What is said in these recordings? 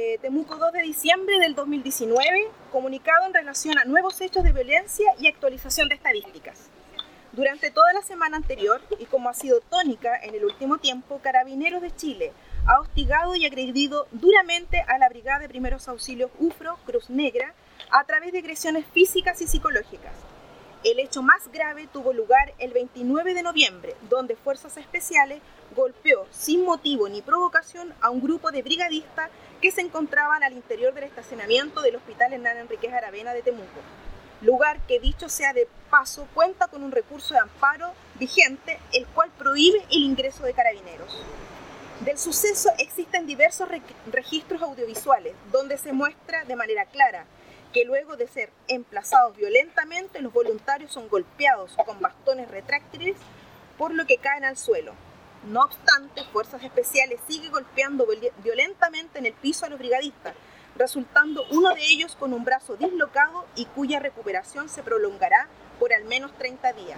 Temuco 2 de diciembre del 2019, comunicado en relación a nuevos hechos de violencia y actualización de estadísticas. Durante toda la semana anterior, y como ha sido tónica en el último tiempo, Carabineros de Chile ha hostigado y agredido duramente a la Brigada de Primeros Auxilios UFRO Cruz Negra a través de agresiones físicas y psicológicas. El hecho más grave tuvo lugar el 29 de noviembre, donde Fuerzas Especiales golpeó sin motivo ni provocación a un grupo de brigadistas que se encontraban al interior del estacionamiento del Hospital Hernán Enríquez Aravena de Temuco, lugar que, dicho sea de paso, cuenta con un recurso de amparo vigente, el cual prohíbe el ingreso de carabineros. Del suceso existen diversos registros audiovisuales donde se muestra de manera clara que luego de ser emplazados violentamente, los voluntarios son golpeados con bastones retráctiles, por lo que caen al suelo. No obstante, Fuerzas Especiales sigue golpeando violentamente en el piso a los brigadistas, resultando uno de ellos con un brazo dislocado y cuya recuperación se prolongará por al menos 30 días.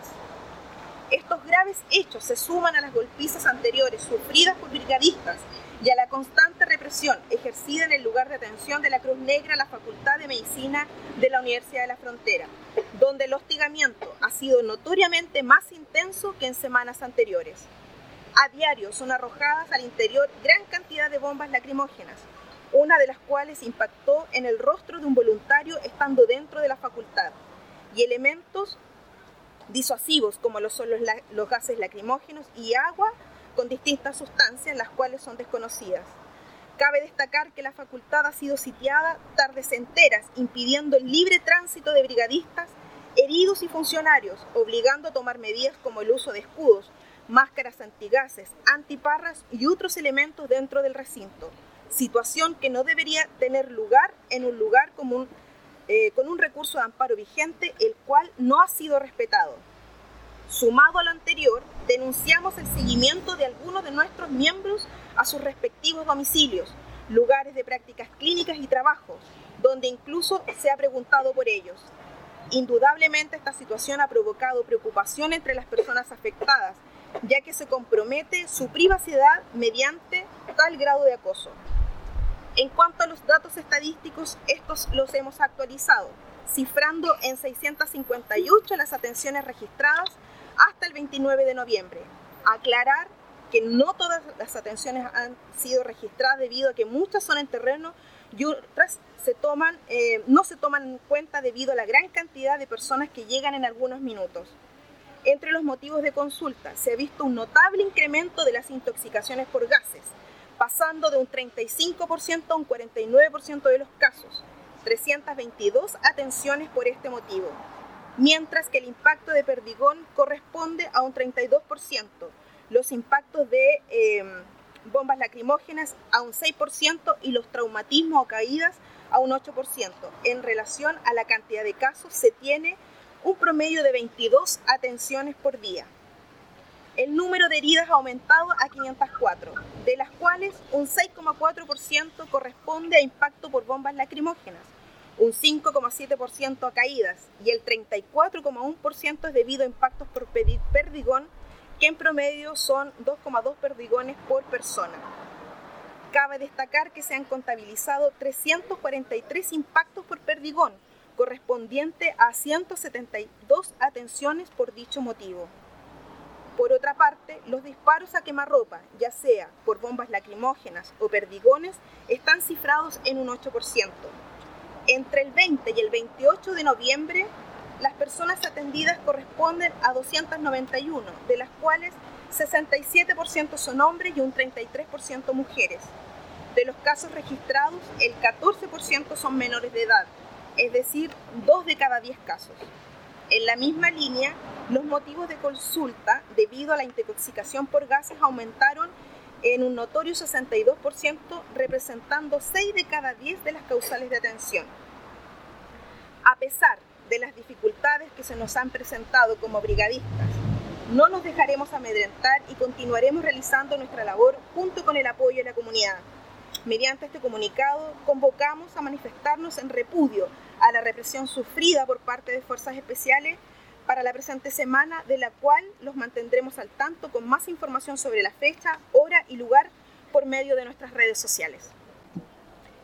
Estos graves hechos se suman a las golpizas anteriores sufridas por brigadistas y a la constante represión ejercida en el lugar de atención de la Cruz Negra, la Facultad de Medicina de la Universidad de la Frontera, donde el hostigamiento ha sido notoriamente más intenso que en semanas anteriores. A diario son arrojadas al interior gran cantidad de bombas lacrimógenas, una de las cuales impactó en el rostro de un voluntario estando dentro de la facultad, y elementos disuasivos como lo son los gases lacrimógenos y agua con distintas sustancias, las cuales son desconocidas. Cabe destacar que la facultad ha sido sitiada tardes enteras, impidiendo el libre tránsito de brigadistas, heridos y funcionarios, obligando a tomar medidas como el uso de escudos, máscaras antigases, antiparras y otros elementos dentro del recinto, situación que no debería tener lugar en un lugar común, con un recurso de amparo vigente, el cual no ha sido respetado. Sumado a lo anterior, denunciamos el seguimiento de algunos de nuestros miembros a sus respectivos domicilios, lugares de prácticas clínicas y trabajos, donde incluso se ha preguntado por ellos. Indudablemente, esta situación ha provocado preocupación entre las personas afectadas, ya que se compromete su privacidad mediante tal grado de acoso. En cuanto a los datos estadísticos, estos los hemos actualizado, cifrando en 658 las atenciones registradas hasta el 29 de noviembre. Aclarar que no todas las atenciones han sido registradas debido a que muchas son en terreno y otras no se toman en cuenta debido a la gran cantidad de personas que llegan en algunos minutos. Entre los motivos de consulta se ha visto un notable incremento de las intoxicaciones por gases, pasando de un 35% a un 49% de los casos, 322 atenciones por este motivo, mientras que el impacto de perdigón corresponde a un 32%, los impactos de bombas lacrimógenas a un 6% y los traumatismos o caídas a un 8%. En relación a la cantidad de casos, se tiene un promedio de 22 atenciones por día. El número de heridas ha aumentado a 504, de las cuales un 6,4% corresponde a impacto por bombas lacrimógenas, un 5,7% a caídas y el 34,1% es debido a impactos por perdigón, que en promedio son 2,2 perdigones por persona. Cabe destacar que se han contabilizado 343 impactos por perdigón, correspondiente a 172 atenciones por dicho motivo. Por otra parte, los disparos a quemarropa, ya sea por bombas lacrimógenas o perdigones, están cifrados en un 8%. Entre el 20 y el 28 de noviembre, las personas atendidas corresponden a 291, de las cuales 67% son hombres y un 33% mujeres. De los casos registrados, el 14% son menores de edad, es decir, 2 de cada 10 casos. En la misma línea, los motivos de consulta debido a la intoxicación por gases aumentaron en un notorio 62%, representando 6 de cada 10 de las causales de atención. A pesar de las dificultades que se nos han presentado como brigadistas, no nos dejaremos amedrentar y continuaremos realizando nuestra labor junto con el apoyo de la comunidad. Mediante este comunicado, convocamos a manifestarnos en repudio a la represión sufrida por parte de Fuerzas Especiales para la presente semana, de la cual los mantendremos al tanto con más información sobre la fecha, hora y lugar por medio de nuestras redes sociales.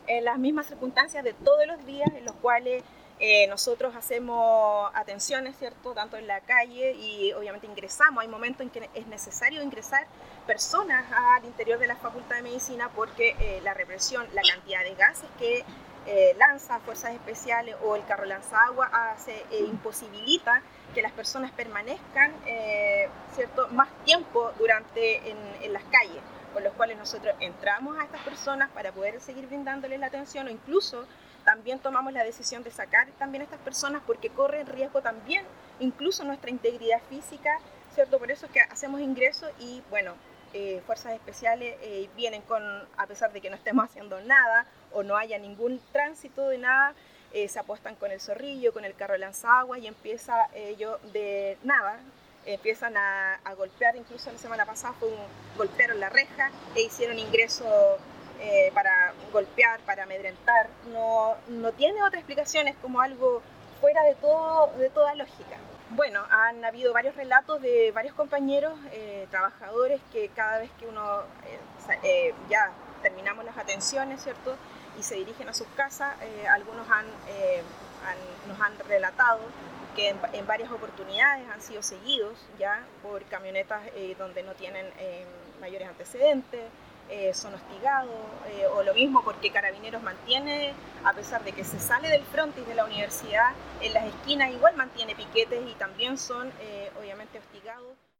en las mismas circunstancias de todos los días en los cuales nosotros hacemos atenciones, ¿cierto? Tanto en la calle y obviamente ingresamos. Hay momentos en que es necesario ingresar personas al interior de la Facultad de Medicina porque la represión, la cantidad de gases que lanza Fuerzas Especiales o el carro lanzagua imposibilita que las personas permanezcan ¿cierto? Más tiempo en las calles, con los cuales nosotros entramos a estas personas para poder seguir brindándoles la atención o incluso también tomamos la decisión de sacar también a estas personas porque corre riesgo también incluso nuestra integridad física, ¿cierto? Por eso es que hacemos ingresos y bueno, Fuerzas Especiales vienen a pesar de que no estemos haciendo nada o no haya ningún tránsito de nada, se apuestan con el zorrillo, con el carro lanzagua y empieza ellos de nada, empiezan a golpear. Incluso la semana pasada golpearon la reja e hicieron ingreso para golpear, para amedrentar. No tiene otra explicación, es como algo fuera de toda lógica. Bueno, han habido varios relatos de varios compañeros trabajadores que cada vez que uno ya terminamos las atenciones, ¿cierto? Y se dirigen a sus casas, algunos nos han relatado que en varias oportunidades han sido seguidos ya por camionetas donde no tienen mayores antecedentes, son hostigados o lo mismo porque Carabineros mantiene, a pesar de que se sale del frontis de la universidad, en las esquinas igual mantiene piquetes y también son obviamente hostigados.